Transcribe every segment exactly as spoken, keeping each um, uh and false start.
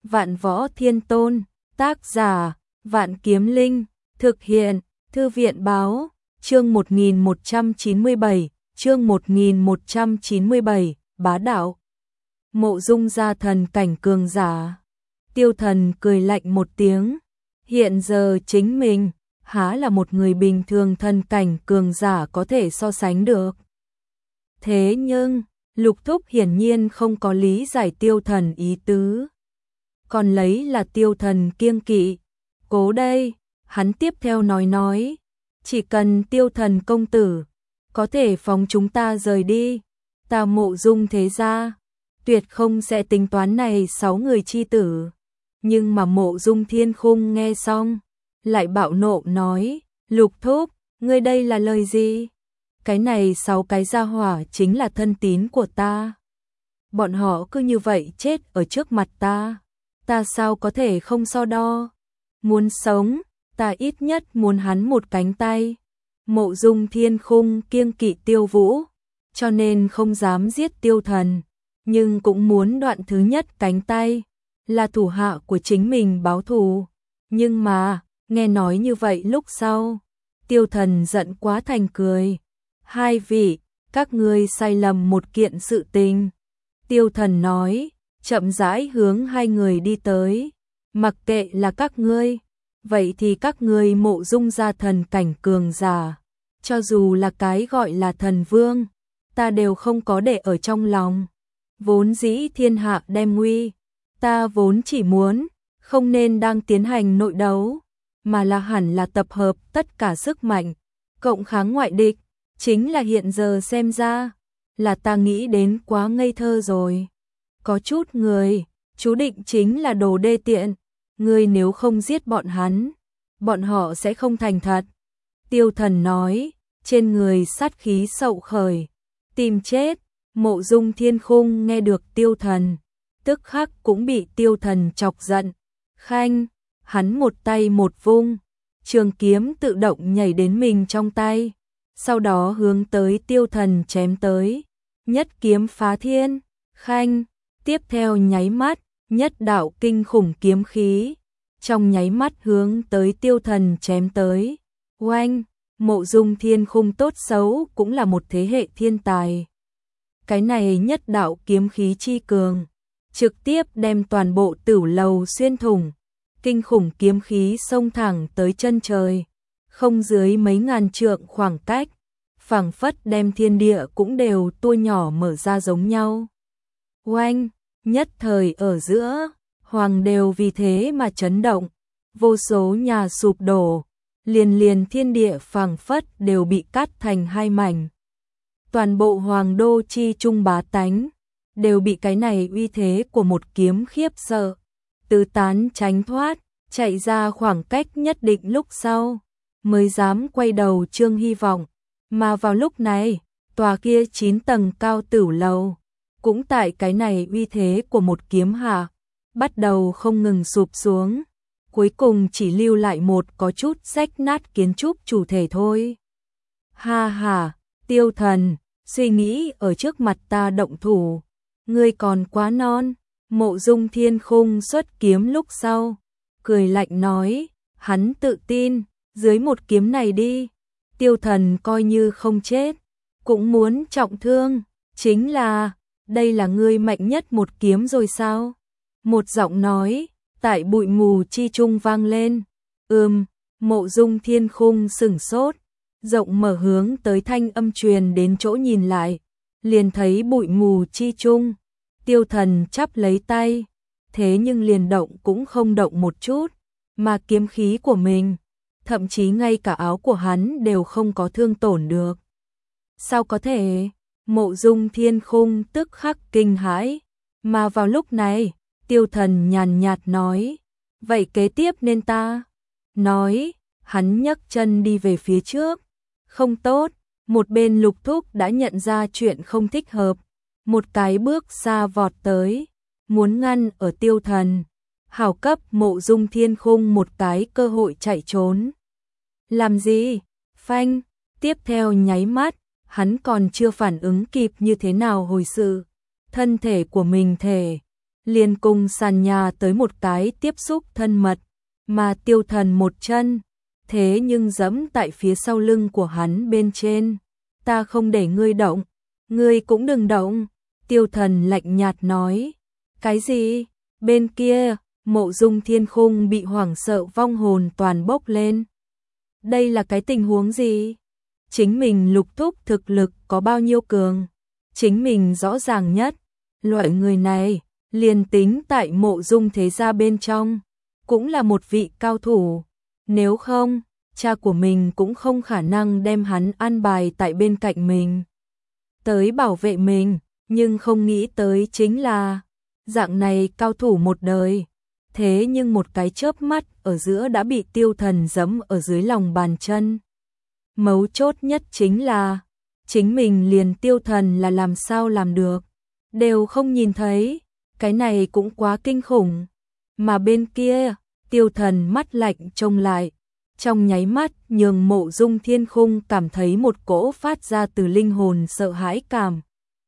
Vạn Võ Thiên Tôn, tác giả, Vạn Kiếm Linh, thực hiện, Thư viện báo, chương một nghìn một trăm chín mươi bảy, chương một nghìn một trăm chín mươi bảy, bá đạo. Mộ Dung gia thần cảnh cường giả. Tiêu Thần cười lạnh một tiếng, hiện giờ chính mình, há là một người bình thường thần cảnh cường giả có thể so sánh được. Thế nhưng, Lục Thúc hiển nhiên không có lý giải Tiêu Thần ý tứ. Còn lấy là Tiêu Thần kiêng kỵ. Cố đây, hắn tiếp theo nói nói, chỉ cần Tiêu Thần công tử có thể phóng chúng ta rời đi, ta Mộ Dung thế gia tuyệt không sẽ tính toán này sáu người chi tử. Nhưng mà Mộ Dung Thiên Khung nghe xong, lại bạo nộ nói, Lục Thúc, ngươi đây là lời gì? Cái này sáu cái gia hỏa chính là thân tín của ta. Bọn họ cứ như vậy chết ở trước mặt ta, ta sao có thể không so đo? Muốn sống, ta ít nhất muốn hắn một cánh tay. Mộ Dung Thiên Khung kiêng kỵ Tiêu Vũ, cho nên không dám giết Tiêu Thần, nhưng cũng muốn đoạn thứ nhất cánh tay, là thủ hạ của chính mình báo thù. Nhưng mà, nghe nói như vậy lúc sau, Tiêu Thần giận quá thành cười. Hai vị, các ngươi sai lầm một kiện sự tình. Tiêu Thần nói, chậm rãi hướng hai người đi tới. Mặc kệ là các ngươi, vậy thì các ngươi Mộ Dung gia thần cảnh cường giả, cho dù là cái gọi là thần vương, ta đều không có để ở trong lòng. Vốn dĩ thiên hạ đem nguy, ta vốn chỉ muốn, không nên đang tiến hành nội đấu, mà là hẳn là tập hợp tất cả sức mạnh, cộng kháng ngoại địch. Chính là hiện giờ xem ra, là ta nghĩ đến quá ngây thơ rồi. Có chút người, chú định chính là đồ đê tiện, ngươi nếu không giết bọn hắn, bọn họ sẽ không thành thật. Tiêu Thần nói, trên người sát khí sậu khởi, tìm chết. Mộ Dung Thiên Khung nghe được Tiêu Thần, tức khắc cũng bị Tiêu Thần chọc giận. Khanh, hắn một tay một vung, trường kiếm tự động nhảy đến mình trong tay, sau đó hướng tới Tiêu Thần chém tới. Nhất kiếm phá thiên. Khanh, tiếp theo nháy mắt, nhất đạo kinh khủng kiếm khí, trong nháy mắt hướng tới Tiêu Thần chém tới. Oanh, Mộ Dung Thiên Khung tốt xấu cũng là một thế hệ thiên tài. Cái này nhất đạo kiếm khí chi cường, trực tiếp đem toàn bộ Tửu Lầu xuyên thủng. Kinh khủng kiếm khí xông thẳng tới chân trời, không dưới mấy ngàn trượng khoảng cách, phảng phất đem thiên địa cũng đều tua nhỏ mở ra giống nhau. Oanh, nhất thời ở giữa, hoàng đều vì thế mà chấn động, vô số nhà sụp đổ, liền liền thiên địa phảng phất đều bị cắt thành hai mảnh. Toàn bộ hoàng đô chi trung bá tánh, đều bị cái này uy thế của một kiếm khiếp sợ, tứ tán tránh thoát, chạy ra khoảng cách nhất định lúc sau, mới dám quay đầu trương hy vọng. Mà vào lúc này, tòa kia chín tầng cao Tửu Lầu, cũng tại cái này uy thế của một kiếm hạ, bắt đầu không ngừng sụp xuống, cuối cùng chỉ lưu lại một có chút rách nát kiến trúc chủ thể thôi. Ha ha, Tiêu Thần, suy nghĩ ở trước mặt ta động thủ, ngươi còn quá non. Mộ Dung Thiên Khung xuất kiếm lúc sau, cười lạnh nói, hắn tự tin, dưới một kiếm này đi, Tiêu Thần coi như không chết, cũng muốn trọng thương, chính là, đây là ngươi mạnh nhất một kiếm rồi sao? Một giọng nói, tại bụi mù chi trung vang lên. Ừm, Mộ Dung Thiên Khung sửng sốt, rộng mở hướng tới thanh âm truyền đến chỗ nhìn lại, liền thấy bụi mù chi trung, Tiêu Thần chắp lấy tay, thế nhưng liền động cũng không động một chút, mà kiếm khí của mình, thậm chí ngay cả áo của hắn đều không có thương tổn được. Sao có thể? Mộ Dung Thiên Khung tức khắc kinh hãi, mà vào lúc này, Tiêu Thần nhàn nhạt nói, vậy kế tiếp nên ta? Nói, hắn nhấc chân đi về phía trước. Không tốt, một bên Lục Thúc đã nhận ra chuyện không thích hợp, một cái bước xa vọt tới, muốn ngăn ở Tiêu Thần, hảo cấp Mộ Dung Thiên Khung một cái cơ hội chạy trốn. Làm gì? Phanh, tiếp theo nháy mắt, hắn còn chưa phản ứng kịp như thế nào hồi sự, thân thể của mình thể liền cùng sàn nhà tới một cái tiếp xúc thân mật, mà Tiêu Thần một chân, thế nhưng giẫm tại phía sau lưng của hắn bên trên. Ta không để ngươi động, ngươi cũng đừng động, Tiêu Thần lạnh nhạt nói. Cái gì? Bên kia, Mộ Dung Thiên Khung bị hoảng sợ vong hồn toàn bốc lên. Đây là cái tình huống gì? Chính mình Lục Thúc thực lực có bao nhiêu cường? Chính mình rõ ràng nhất, loại người này, liền tính tại Mộ Dung thế gia bên trong, cũng là một vị cao thủ. Nếu không, cha của mình cũng không khả năng đem hắn an bài tại bên cạnh mình, tới bảo vệ mình, nhưng không nghĩ tới chính là, dạng này cao thủ một đời, thế nhưng một cái chớp mắt ở giữa đã bị Tiêu Thần giẫm ở dưới lòng bàn chân. Mấu chốt nhất chính là, chính mình liền Tiêu Thần là làm sao làm được, đều không nhìn thấy, cái này cũng quá kinh khủng. Mà bên kia, Tiêu Thần mắt lạnh trông lại, trong nháy mắt nhường Mộ Dung Thiên Khung cảm thấy một cỗ phát ra từ linh hồn sợ hãi cảm.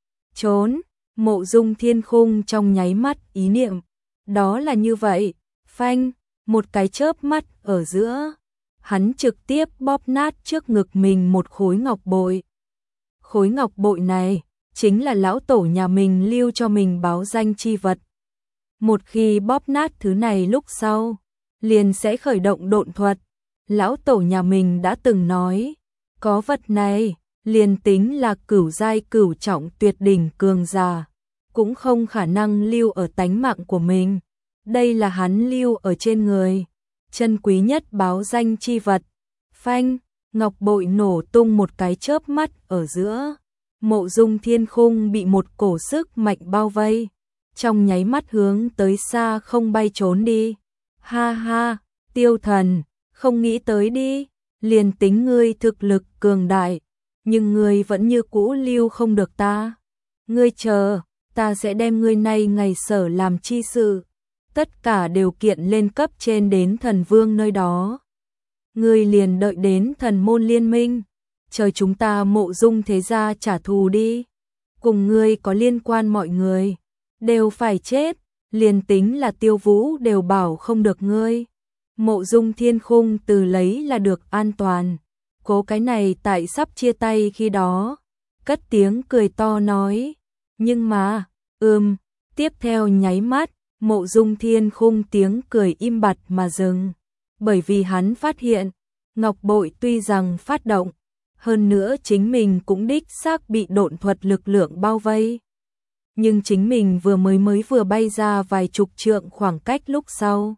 Trốn, Mộ Dung Thiên Khung trong nháy mắt ý niệm, đó là như vậy, phanh, một cái chớp mắt ở giữa, hắn trực tiếp bóp nát trước ngực mình một khối ngọc bội. Khối ngọc bội này, chính là lão tổ nhà mình lưu cho mình báo danh chi vật. Một khi bóp nát thứ này lúc sau, liền sẽ khởi động độn thuật. Lão tổ nhà mình đã từng nói, có vật này, liền tính là cửu giai cửu trọng tuyệt đỉnh cường giả, cũng không khả năng lưu ở tánh mạng của mình. Đây là hắn lưu ở trên người, chân quý nhất báo danh chi vật. Phanh, ngọc bội nổ tung một cái chớp mắt ở giữa. Mộ Dung Thiên Khung bị một cổ sức mạnh bao vây, trong nháy mắt hướng tới xa không bay trốn đi. Ha ha, Tiêu Thần, không nghĩ tới đi, liền tính ngươi thực lực cường đại, nhưng ngươi vẫn như cũ lưu không được ta. Ngươi chờ, ta sẽ đem ngươi nay ngày sở làm chi sự, tất cả đều kiện lên cấp trên đến thần vương nơi đó. Ngươi liền đợi đến thần môn liên minh, chờ chúng ta Mộ Dung thế gia trả thù đi. Cùng ngươi có liên quan mọi người, đều phải chết, liền tính là Tiêu Vũ đều bảo không được ngươi. Mộ Dung Thiên Khung từ lấy là được an toàn, cố cái này tại sắp chia tay khi đó, cất tiếng cười to nói, nhưng mà, ừm, tiếp theo nháy mắt, Mộ Dung Thiên Khung tiếng cười im bặt mà dừng, bởi vì hắn phát hiện, ngọc bội tuy rằng phát động, hơn nữa chính mình cũng đích xác bị độn thuật lực lượng bao vây. Nhưng chính mình vừa mới mới vừa bay ra vài chục trượng khoảng cách lúc sau,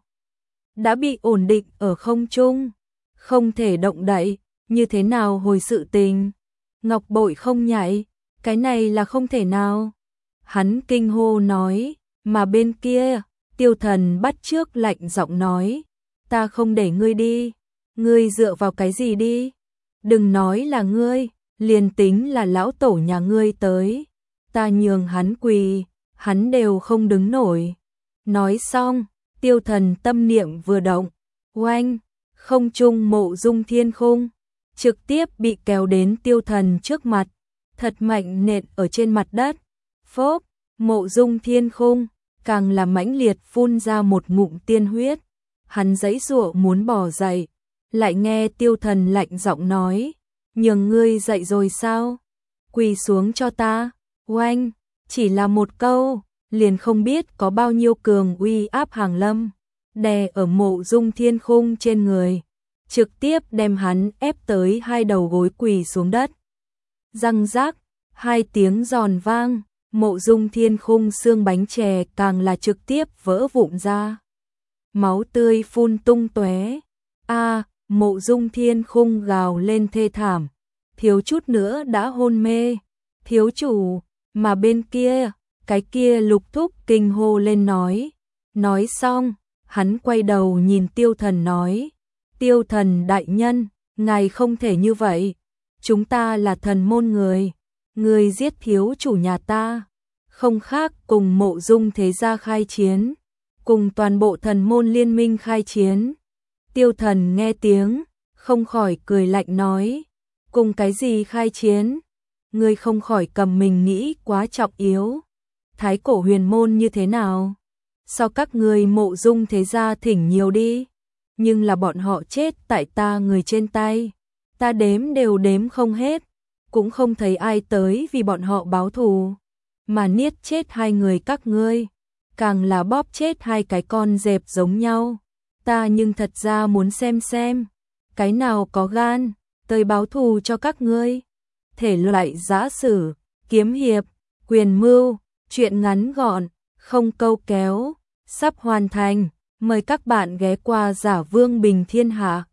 đã bị ổn định ở không trung, không thể động đậy, như thế nào hồi sự tình. Ngọc bội không nhảy, cái này là không thể nào. Hắn kinh hô nói, mà bên kia, Tiêu Thần bắt trước lạnh giọng nói, ta không để ngươi đi, ngươi dựa vào cái gì đi? Đừng nói là ngươi, liền tính là lão tổ nhà ngươi tới, ta nhường hắn quỳ, hắn đều không đứng nổi. Nói xong, Tiêu Thần tâm niệm vừa động, oanh, không trung Mộ Dung Thiên Khung, trực tiếp bị kéo đến Tiêu Thần trước mặt, thật mạnh nện ở trên mặt đất. Phốp, Mộ Dung Thiên Khung, càng là mãnh liệt phun ra một ngụm tiên huyết. Hắn giãy giụa muốn bò dậy, lại nghe Tiêu Thần lạnh giọng nói, nhường ngươi dậy rồi sao? Quỳ xuống cho ta. Oanh, chỉ là một câu, liền không biết có bao nhiêu cường uy áp hàng lâm, đè ở Mộ Dung Thiên Khung trên người, trực tiếp đem hắn ép tới hai đầu gối quỳ xuống đất. Răng rác, hai tiếng giòn vang, Mộ Dung Thiên Khung xương bánh chè càng là trực tiếp vỡ vụn ra. Máu tươi phun tung tóe. A, Mộ Dung Thiên Khung gào lên thê thảm, thiếu chút nữa đã hôn mê. Thiếu chủ, mà bên kia, cái kia Lục Thúc kinh hô lên nói. Nói xong, hắn quay đầu nhìn Tiêu Thần nói, Tiêu Thần đại nhân, ngài không thể như vậy, chúng ta là thần môn người, người giết thiếu chủ nhà ta, không khác cùng Mộ Dung thế gia khai chiến, cùng toàn bộ thần môn liên minh khai chiến. Tiêu Thần nghe tiếng, không khỏi cười lạnh nói, cùng cái gì khai chiến? Ngươi không khỏi cầm mình nghĩ quá trọng yếu. Thái cổ huyền môn như thế nào? Sao các người Mộ Dung thế gia thỉnh nhiều đi, nhưng là bọn họ chết tại ta người trên tay, ta đếm đều đếm không hết, cũng không thấy ai tới vì bọn họ báo thù, mà niết chết hai người các ngươi, càng là bóp chết hai cái con dẹp giống nhau. Ta nhưng thật ra muốn xem xem, cái nào có gan, tới báo thù cho các ngươi. Thể loại giã sử, kiếm hiệp, quyền mưu, truyện ngắn gọn, không câu kéo, sắp hoàn thành. Mời các bạn ghé qua Giả Vương Bình Thiên Hạ.